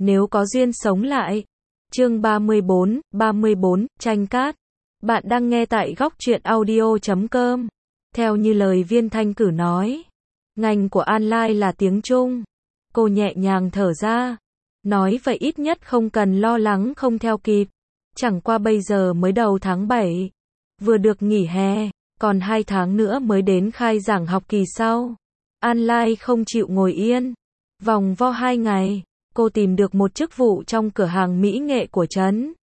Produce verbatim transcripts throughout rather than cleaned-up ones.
nếu có duyên sống lại. Chương ba mươi bốn, ba mươi bốn, tranh cát. Bạn đang nghe tại góc truyện audio chấm com. Theo như lời Viên Thanh Cử nói, ngành của An Lai là tiếng Trung. Cô nhẹ nhàng thở ra, nói vậy ít nhất không cần lo lắng không theo kịp. Chẳng qua bây giờ mới đầu tháng bảy, vừa được nghỉ hè, còn hai tháng nữa mới đến khai giảng học kỳ sau. An Lai không chịu ngồi yên, vòng vo hai ngày, cô tìm được một chức vụ trong cửa hàng mỹ nghệ của trấn.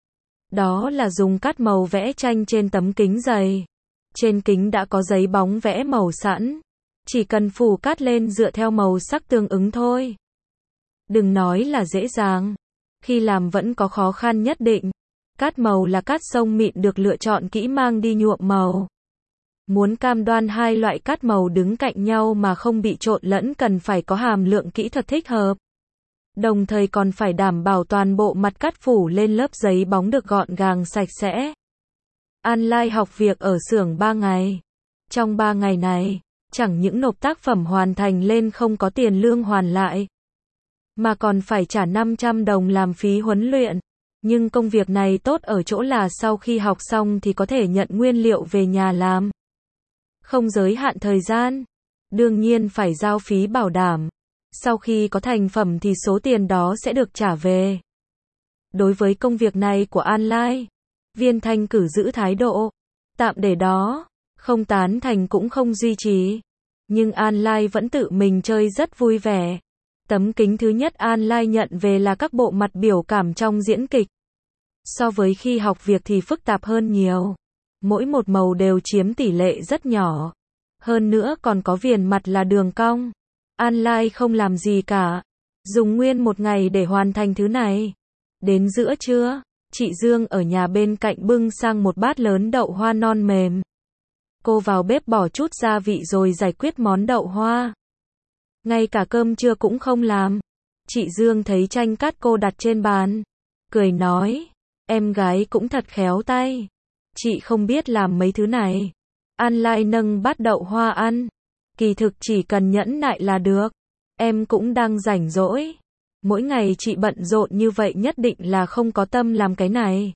Đó là dùng cát màu vẽ tranh trên tấm kính dày. Trên kính đã có giấy bóng vẽ màu sẵn, chỉ cần phủ cát lên dựa theo màu sắc tương ứng thôi. Đừng nói là dễ dàng, khi làm vẫn có khó khăn nhất định. Cát màu là cát sông mịn được lựa chọn kỹ mang đi nhuộm màu. Muốn cam đoan hai loại cát màu đứng cạnh nhau mà không bị trộn lẫn cần phải có hàm lượng kỹ thuật thích hợp. Đồng thời còn phải đảm bảo toàn bộ mặt cát phủ lên lớp giấy bóng được gọn gàng sạch sẽ. An Lai học việc ở xưởng ba ngày. Trong ba ngày này, chẳng những nộp tác phẩm hoàn thành lên không có tiền lương hoàn lại, mà còn phải trả năm trăm đồng làm phí huấn luyện. Nhưng công việc này tốt ở chỗ là sau khi học xong thì có thể nhận nguyên liệu về nhà làm. Không giới hạn thời gian. Đương nhiên phải giao phí bảo đảm. Sau khi có thành phẩm thì số tiền đó sẽ được trả về. Đối với công việc này của An Lai, Viên Thanh Cử giữ thái độ tạm để đó, không tán thành cũng không duy trì. Nhưng An Lai vẫn tự mình chơi rất vui vẻ. Tấm kính thứ nhất An Lai nhận về là các bộ mặt biểu cảm trong diễn kịch. So với khi học việc thì phức tạp hơn nhiều. Mỗi một màu đều chiếm tỷ lệ rất nhỏ. Hơn nữa còn có viền mặt là đường cong. An Lai không làm gì cả. Dùng nguyên một ngày để hoàn thành thứ này. Đến giữa trưa, chị Dương ở nhà bên cạnh bưng sang một bát lớn đậu hoa non mềm. Cô vào bếp bỏ chút gia vị rồi giải quyết món đậu hoa. Ngay cả cơm trưa cũng không làm. Chị Dương thấy tranh cát cô đặt trên bàn, cười nói, em gái cũng thật khéo tay. Chị không biết làm mấy thứ này. An Lai nâng bát đậu hoa ăn. Kỳ thực chỉ cần nhẫn nại là được. Em cũng đang rảnh rỗi. Mỗi ngày chị bận rộn như vậy nhất định là không có tâm làm cái này.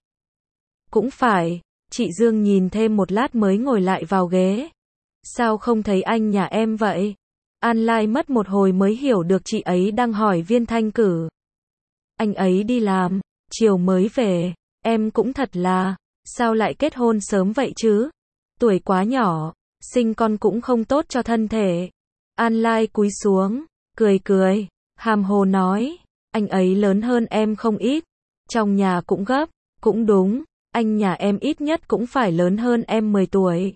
Cũng phải. Chị Dương nhìn thêm một lát mới ngồi lại vào ghế. Sao không thấy anh nhà em vậy? An Lai mất một hồi mới hiểu được chị ấy đang hỏi Viên Thanh Cử. Anh ấy đi làm, chiều mới về. Em cũng thật là, sao lại kết hôn sớm vậy chứ? Tuổi quá nhỏ, sinh con cũng không tốt cho thân thể. An Lai cúi xuống, cười cười, hàm hồ nói, anh ấy lớn hơn em không ít. Trong nhà cũng gấp, cũng đúng, anh nhà em ít nhất cũng phải lớn hơn em mười tuổi.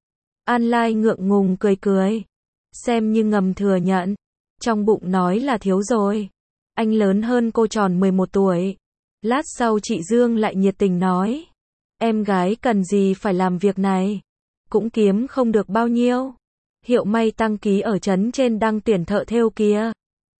An Lai ngượng ngùng cười cười, xem như ngầm thừa nhận, trong bụng nói là thiếu rồi. Anh lớn hơn cô tròn mười một tuổi. Lát sau chị Dương lại nhiệt tình nói, em gái cần gì phải làm việc này, cũng kiếm không được bao nhiêu. Hiệu may tăng ký ở trấn trên đang tuyển thợ thêu kia.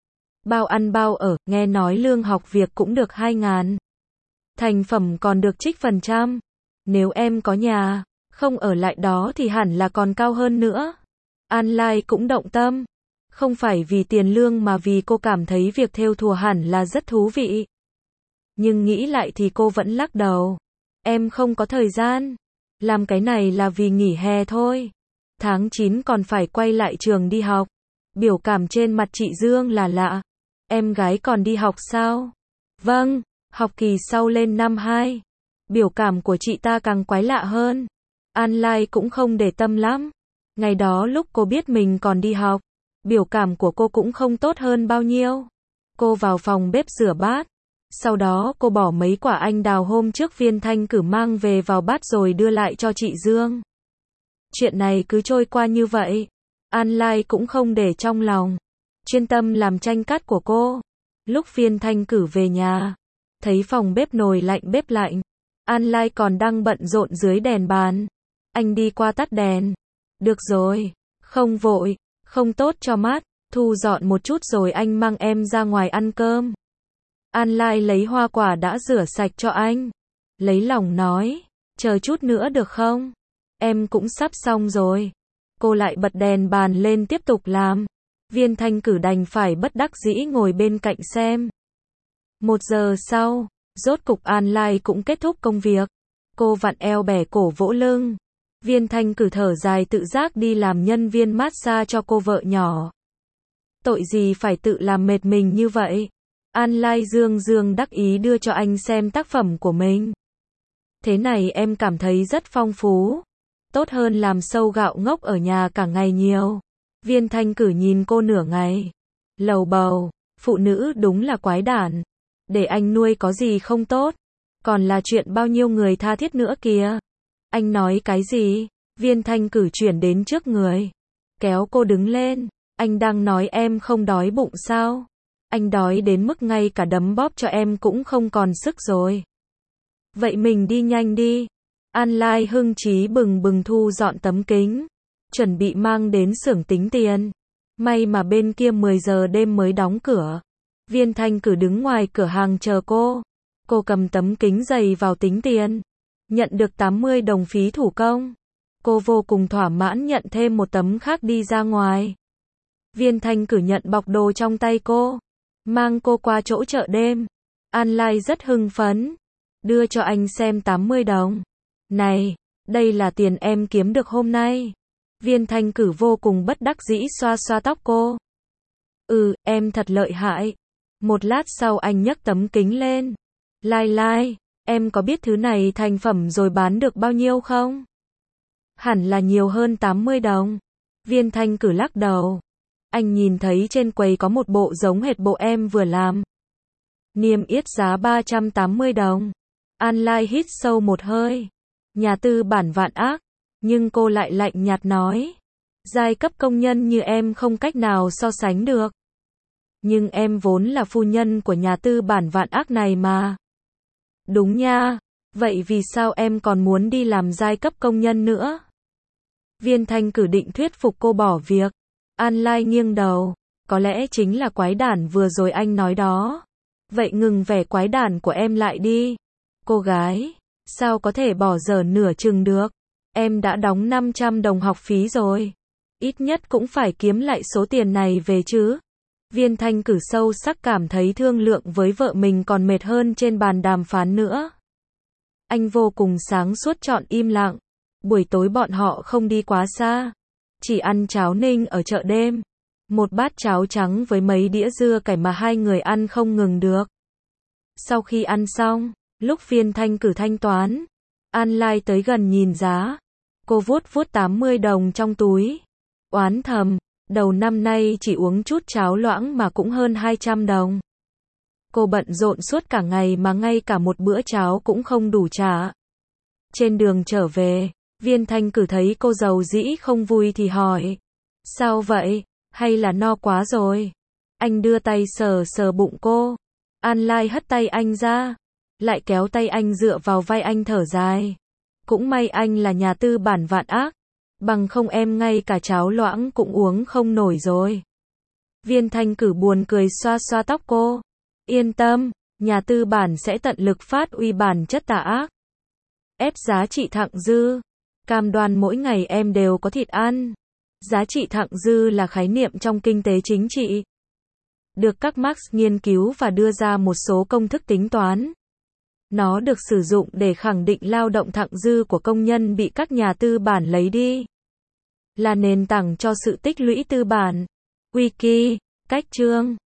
Bao ăn bao ở, nghe nói lương học việc cũng được hai ngàn. Thành phẩm còn được trích phần trăm. Nếu em có nhà, không ở lại đó thì hẳn là còn cao hơn nữa. An Lai cũng động tâm. Không phải vì tiền lương mà vì cô cảm thấy việc thêu thùa hẳn là rất thú vị. Nhưng nghĩ lại thì cô vẫn lắc đầu. Em không có thời gian. Làm cái này là vì nghỉ hè thôi. Tháng chín còn phải quay lại trường đi học. Biểu cảm trên mặt chị Dương là lạ. Em gái còn đi học sao? Vâng, học kỳ sau lên năm hai. Biểu cảm của chị ta càng quái lạ hơn. An Lai cũng không để tâm lắm. Ngày đó lúc cô biết mình còn đi học, biểu cảm của cô cũng không tốt hơn bao nhiêu. Cô vào phòng bếp rửa bát. Sau đó cô bỏ mấy quả anh đào hôm trước Viên Thanh Cử mang về vào bát rồi đưa lại cho chị Dương. Chuyện này cứ trôi qua như vậy. An Lai cũng không để trong lòng. Chuyên tâm làm tranh cát của cô. Lúc Viên Thanh Cử về nhà, thấy phòng bếp nồi lạnh bếp lạnh. An Lai còn đang bận rộn dưới đèn bàn. Anh đi qua tắt đèn. Được rồi, không vội, không tốt cho mắt. Thu dọn một chút rồi anh mang em ra ngoài ăn cơm. An Lai lấy hoa quả đã rửa sạch cho anh. Lấy lòng nói, chờ chút nữa được không? Em cũng sắp xong rồi. Cô lại bật đèn bàn lên tiếp tục làm. Viên Thanh Cử đành phải bất đắc dĩ ngồi bên cạnh xem. Một giờ sau, rốt cục An Lai cũng kết thúc công việc. Cô vặn eo bẻ cổ vỗ lưng. Viên Thanh Cử thở dài tự giác đi làm nhân viên massage cho cô vợ nhỏ. Tội gì phải tự làm mệt mình như vậy. An Lai dương dương đắc ý đưa cho anh xem tác phẩm của mình. Thế này em cảm thấy rất phong phú. Tốt hơn làm sâu gạo ngốc ở nhà cả ngày nhiều. Viên Thanh Cử nhìn cô nửa ngày. Lầu bầu, phụ nữ đúng là quái đản. Để anh nuôi có gì không tốt. Còn là chuyện bao nhiêu người tha thiết nữa kìa. Anh nói cái gì? Viên Thanh Cử chuyển đến trước người. Kéo cô đứng lên. Anh đang nói em không đói bụng sao? Anh đói đến mức ngay cả đấm bóp cho em cũng không còn sức rồi. Vậy mình đi nhanh đi. An Lai hưng chí bừng bừng thu dọn tấm kính. Chuẩn bị mang đến xưởng tính tiền. May mà bên kia mười giờ đêm mới đóng cửa. Viên Thanh Cử đứng ngoài cửa hàng chờ cô. Cô cầm tấm kính dày vào tính tiền. Nhận được tám mươi đồng phí thủ công. Cô vô cùng thỏa mãn nhận thêm một tấm khác đi ra ngoài. Viên Thanh Cử nhận bọc đồ trong tay cô. Mang cô qua chỗ chợ đêm. An Lai rất hưng phấn. Đưa cho anh xem tám mươi đồng. Này, đây là tiền em kiếm được hôm nay. Viên Thanh Cử vô cùng bất đắc dĩ xoa xoa tóc cô. Ừ, em thật lợi hại. Một lát sau anh nhấc tấm kính lên. Lai Lai, em có biết thứ này thành phẩm rồi bán được bao nhiêu không? Hẳn là nhiều hơn tám mươi đồng. Viên Thanh Cử lắc đầu. Anh nhìn thấy trên quầy có một bộ giống hệt bộ em vừa làm. Niêm yết giá ba trăm tám mươi đồng. An Lai hít sâu một hơi. Nhà tư bản vạn ác. Nhưng cô lại lạnh nhạt nói. Giai cấp công nhân như em không cách nào so sánh được. Nhưng em vốn là phu nhân của nhà tư bản vạn ác này mà. Đúng nha. Vậy vì sao em còn muốn đi làm giai cấp công nhân nữa? Viên Thanh Cử định thuyết phục cô bỏ việc. An Lai nghiêng đầu. Có lẽ chính là quái đản vừa rồi anh nói đó. Vậy ngừng vẻ quái đản của em lại đi. Cô gái, sao có thể bỏ dở nửa chừng được? Em đã đóng năm trăm đồng học phí rồi. Ít nhất cũng phải kiếm lại số tiền này về chứ. Viên Thanh Cử sâu sắc cảm thấy thương lượng với vợ mình còn mệt hơn trên bàn đàm phán nữa. Anh vô cùng sáng suốt chọn im lặng. Buổi tối bọn họ không đi quá xa. Chỉ ăn cháo ninh ở chợ đêm. Một bát cháo trắng với mấy đĩa dưa cải mà hai người ăn không ngừng được. Sau khi ăn xong, lúc Viên Thanh Cử thanh toán, An Lai tới gần nhìn giá. Cô vuốt vuốt tám mươi đồng trong túi. Oán thầm, đầu năm nay chỉ uống chút cháo loãng mà cũng hơn hai trăm đồng. Cô bận rộn suốt cả ngày mà ngay cả một bữa cháo cũng không đủ trả. Trên đường trở về, Viên Thanh Cử thấy cô giàu dĩ không vui thì hỏi. Sao vậy? Hay là no quá rồi? Anh đưa tay sờ sờ bụng cô. An Lai hất tay anh ra. Lại kéo tay anh dựa vào vai anh thở dài. Cũng may anh là nhà tư bản vạn ác. Bằng không em ngay cả cháo loãng cũng uống không nổi rồi. Viên Thanh Cử buồn cười xoa xoa tóc cô. Yên tâm, nhà tư bản sẽ tận lực phát uy bản chất tà ác. Ép giá trị thặng dư. Cam đoan mỗi ngày em đều có thịt ăn. Giá trị thặng dư là khái niệm trong kinh tế chính trị. Được các Marx nghiên cứu và đưa ra một số công thức tính toán. Nó được sử dụng để khẳng định lao động thặng dư của công nhân bị các nhà tư bản lấy đi. Là nền tảng cho sự tích lũy tư bản. Wiki, cách chương.